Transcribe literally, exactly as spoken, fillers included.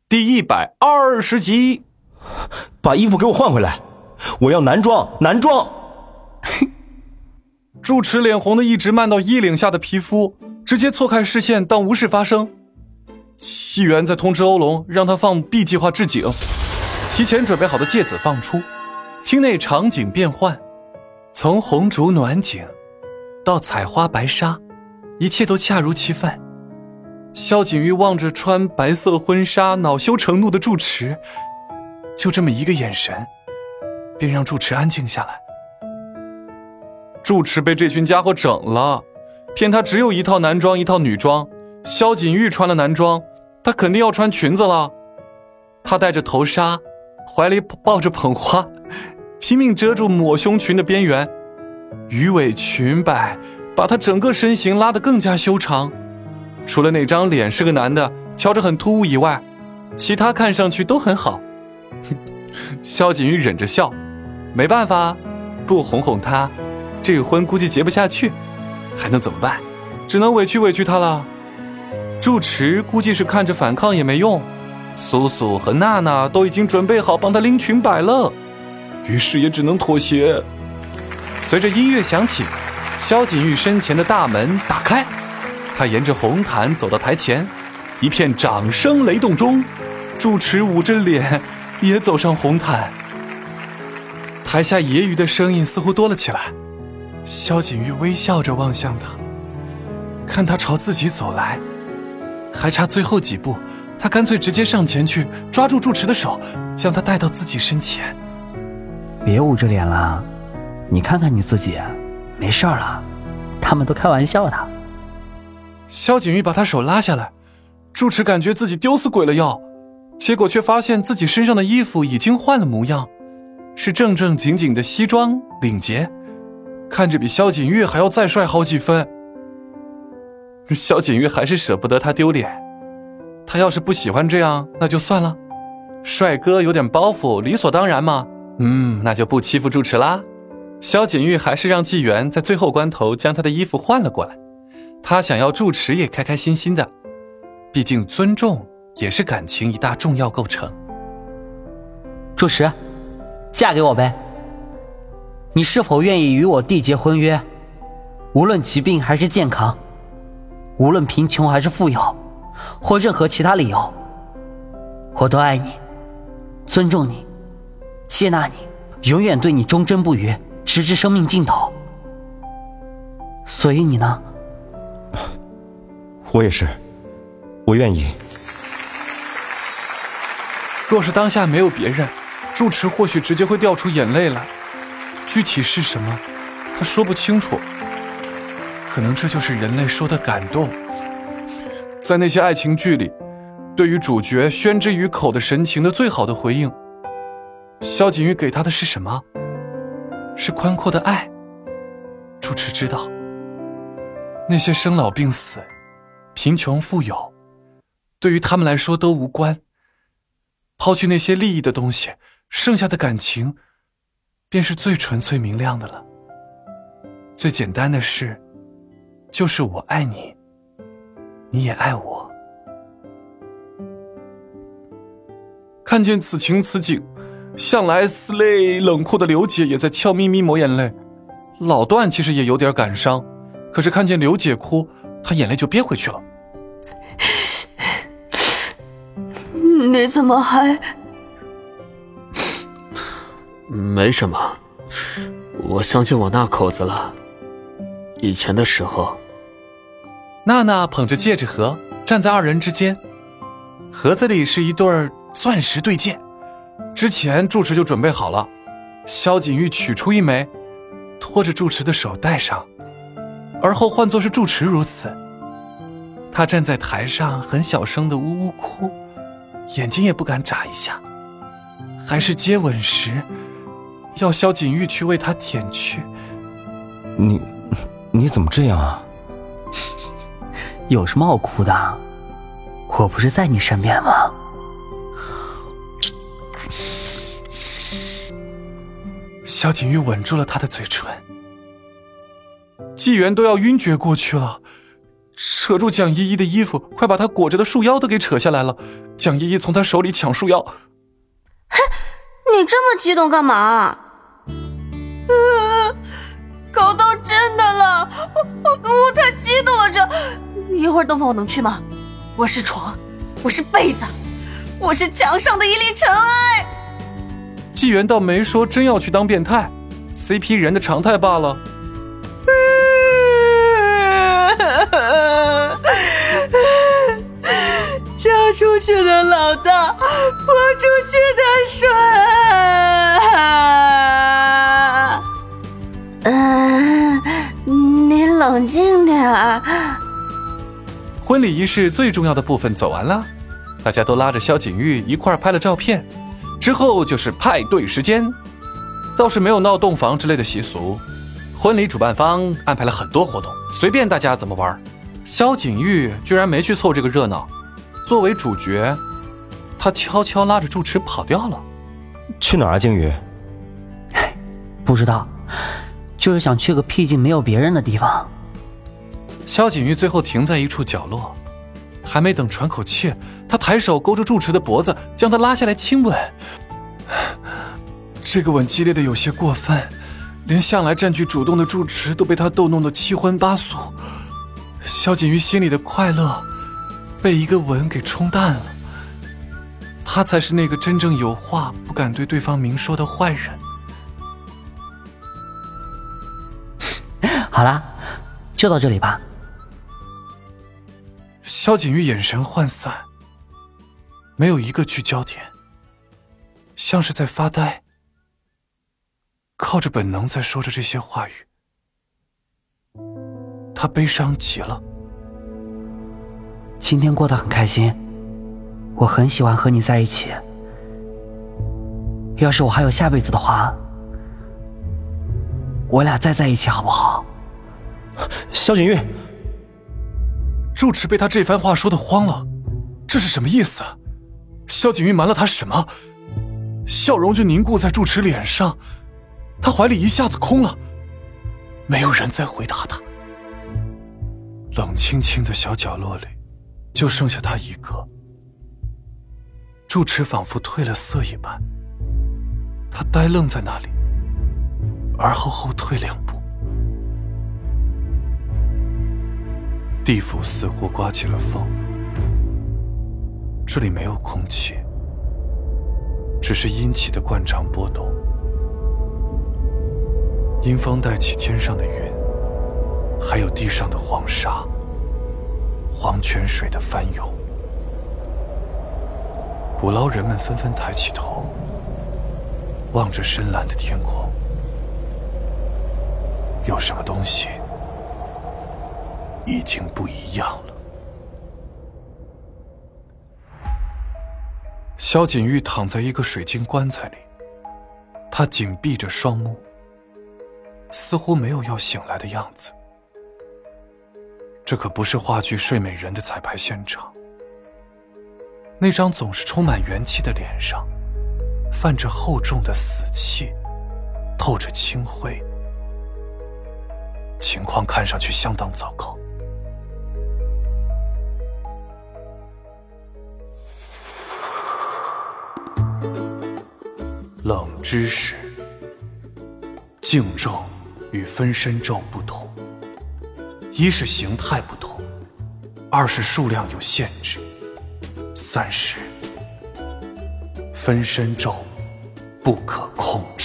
第一百二十集。 把衣服给我换回来，我要男装，男装。 住持脸红的一直漫到衣领下的皮肤，直接错开视线当无事发生。西元在通知欧龙让他放 B 计划置景，提前准备好的芥子放出，厅内场景变换，从红烛暖景到采花白纱，一切都恰如其分。萧景玉望着穿白色婚纱恼羞成怒的住持，就这么一个眼神便让住持安静下来。住持被这群家伙整了，骗他只有一套男装一套女装，萧景玉穿了男装，他肯定要穿裙子了。他戴着头纱，怀里抱着捧花，拼命遮住抹胸裙的边缘，鱼尾裙摆把他整个身形拉得更加修长。除了那张脸是个男的，瞧着很突兀以外，其他看上去都很好。萧景玉忍着笑，没办法，不哄哄他，这个婚估计结不下去，还能怎么办？只能委屈委屈他了。住持估计是看着反抗也没用，苏苏和娜娜都已经准备好帮他拎裙摆了，于是也只能妥协。随着音乐响起，萧景玉身前的大门打开，他沿着红毯走到台前，一片掌声雷动中，住持捂着脸也走上红毯。台下揶揄的声音似乎多了起来，萧景玉微笑着望向他，看他朝自己走来，还差最后几步，他干脆直接上前去抓住住持的手，将他带到自己身前。 别捂着脸了，你看看你自己，没事了，他们都开玩笑的。 萧景玉把他手拉下来，住持感觉自己丢死鬼了要，结果却发现自己身上的衣服已经换了模样，是正正经经的西装领结，看着比萧景玉还要再帅好几分。萧景玉还是舍不得他丢脸，他要是不喜欢这样那就算了，帅哥有点包袱理所当然嘛，嗯，那就不欺负住持啦。萧景玉还是让纪元在最后关头将他的衣服换了过来，他想要住持也开开心心的，毕竟尊重也是感情一大重要构成。 住持，嫁给我呗！你是否愿意与我缔结婚约？无论疾病还是健康，无论贫穷还是富有，或任何其他理由，我都爱你，尊重你，接纳你，永远对你忠贞不渝，直至生命尽头。所以你呢？ 我也是，我愿意。 若是当下没有别人，住持或许直接会掉出眼泪来，具体是什么他说不清楚，可能这就是人类说的感动。在那些爱情剧里，对于主角宣之于口的神情的最好的回应，萧景玉给他的是什么？是宽阔的爱。住持知道，那些生老病死，贫穷富有，对于他们来说都无关。抛去那些利益的东西，剩下的感情便是最纯粹明亮的了。最简单的事就是我爱你，你也爱我。看见此情此景，向来似泪冷酷的刘姐也在俏咪咪抹眼泪。老段其实也有点感伤，可是看见刘姐哭，他眼泪就憋回去了。 你怎么还…… 没什么，我相信我那口子了。以前的时候， 娜娜捧着戒指盒站在二人之间，盒子里是一对钻石对戒，之前住持就准备好了。萧景玉取出一枚，拖着住持的手戴上，而后换作是住持如此。他站在台上很小声的呜呜哭，眼睛也不敢眨一下，还是接吻时要萧景玉去为他舔去。 你你怎么这样啊？ 有什么好哭的？我不是在你身边吗？ 萧景玉吻住了他的嘴唇，纪元都要晕厥过去了，扯住蒋依依的衣服，快把她裹着的束腰都给扯下来了， 蒋依依从他手里抢束腰。 嘿，你这么激动干嘛？搞到真的了，我我太激动了，这一会儿灯房我能去吗？我是床，我是被子，我是墙上的一粒尘埃。 纪元倒没说真要去当变态 ，C P 人的常态罢了。 嫁出去的老大，泼出去的水。嗯、呃，你冷静点儿。 婚礼仪式最重要的部分走完了，大家都拉着萧景玉一块儿拍了照片，之后就是派对时间。倒是没有闹洞房之类的习俗，婚礼主办方安排了很多活动，随便大家怎么玩。萧景玉居然没去凑这个热闹，作为主角，他悄悄拉着住持跑掉了。 去哪儿啊，景宇？ 不知道，就是想去个僻静没有别人的地方。 萧景玉最后停在一处角落，还没等喘口气，他抬手勾住住持的脖子，将他拉下来亲吻。这个吻激烈的有些过分，连向来占据主动的住持都被他逗弄得七荤八素。萧景玉心里的快乐被一个吻给冲淡了，他才是那个真正有话不敢对对方明说的坏人。 好啦，就到这里吧。 萧景玉眼神涣散，没有一个聚焦点，像是在发呆，靠着本能在说着这些话语。他悲伤极了。 今天过得很开心，我很喜欢和你在一起。要是我还有下辈子的话，我俩再在一起好不好？ 萧景玉， 住持被他这番话说得慌了，这是什么意思？萧景玉瞒了他什么？笑容就凝固在住持脸上，他怀里一下子空了，没有人再回答他。冷清清的小角落里，就剩下他一个。住持仿佛褪了色一般，他呆愣在那里，而后后退两步。地府似乎刮起了风，这里没有空气，只是阴气的惯常波动。阴风带起天上的云，还有地上的黄沙、黄泉水的翻涌。捕捞人们纷纷抬起头，望着深蓝的天空。有什么东西已经不一样了。萧景玉躺在一个水晶棺材里，他紧闭着双目，似乎没有要醒来的样子。这可不是话剧《睡美人》的彩排现场。那张总是充满元气的脸上，泛着厚重的死气，透着清灰，情况看上去相当糟糕。冷知识：静咒与分身咒不同，一是形态不同，二是数量有限制，三是分身咒不可控。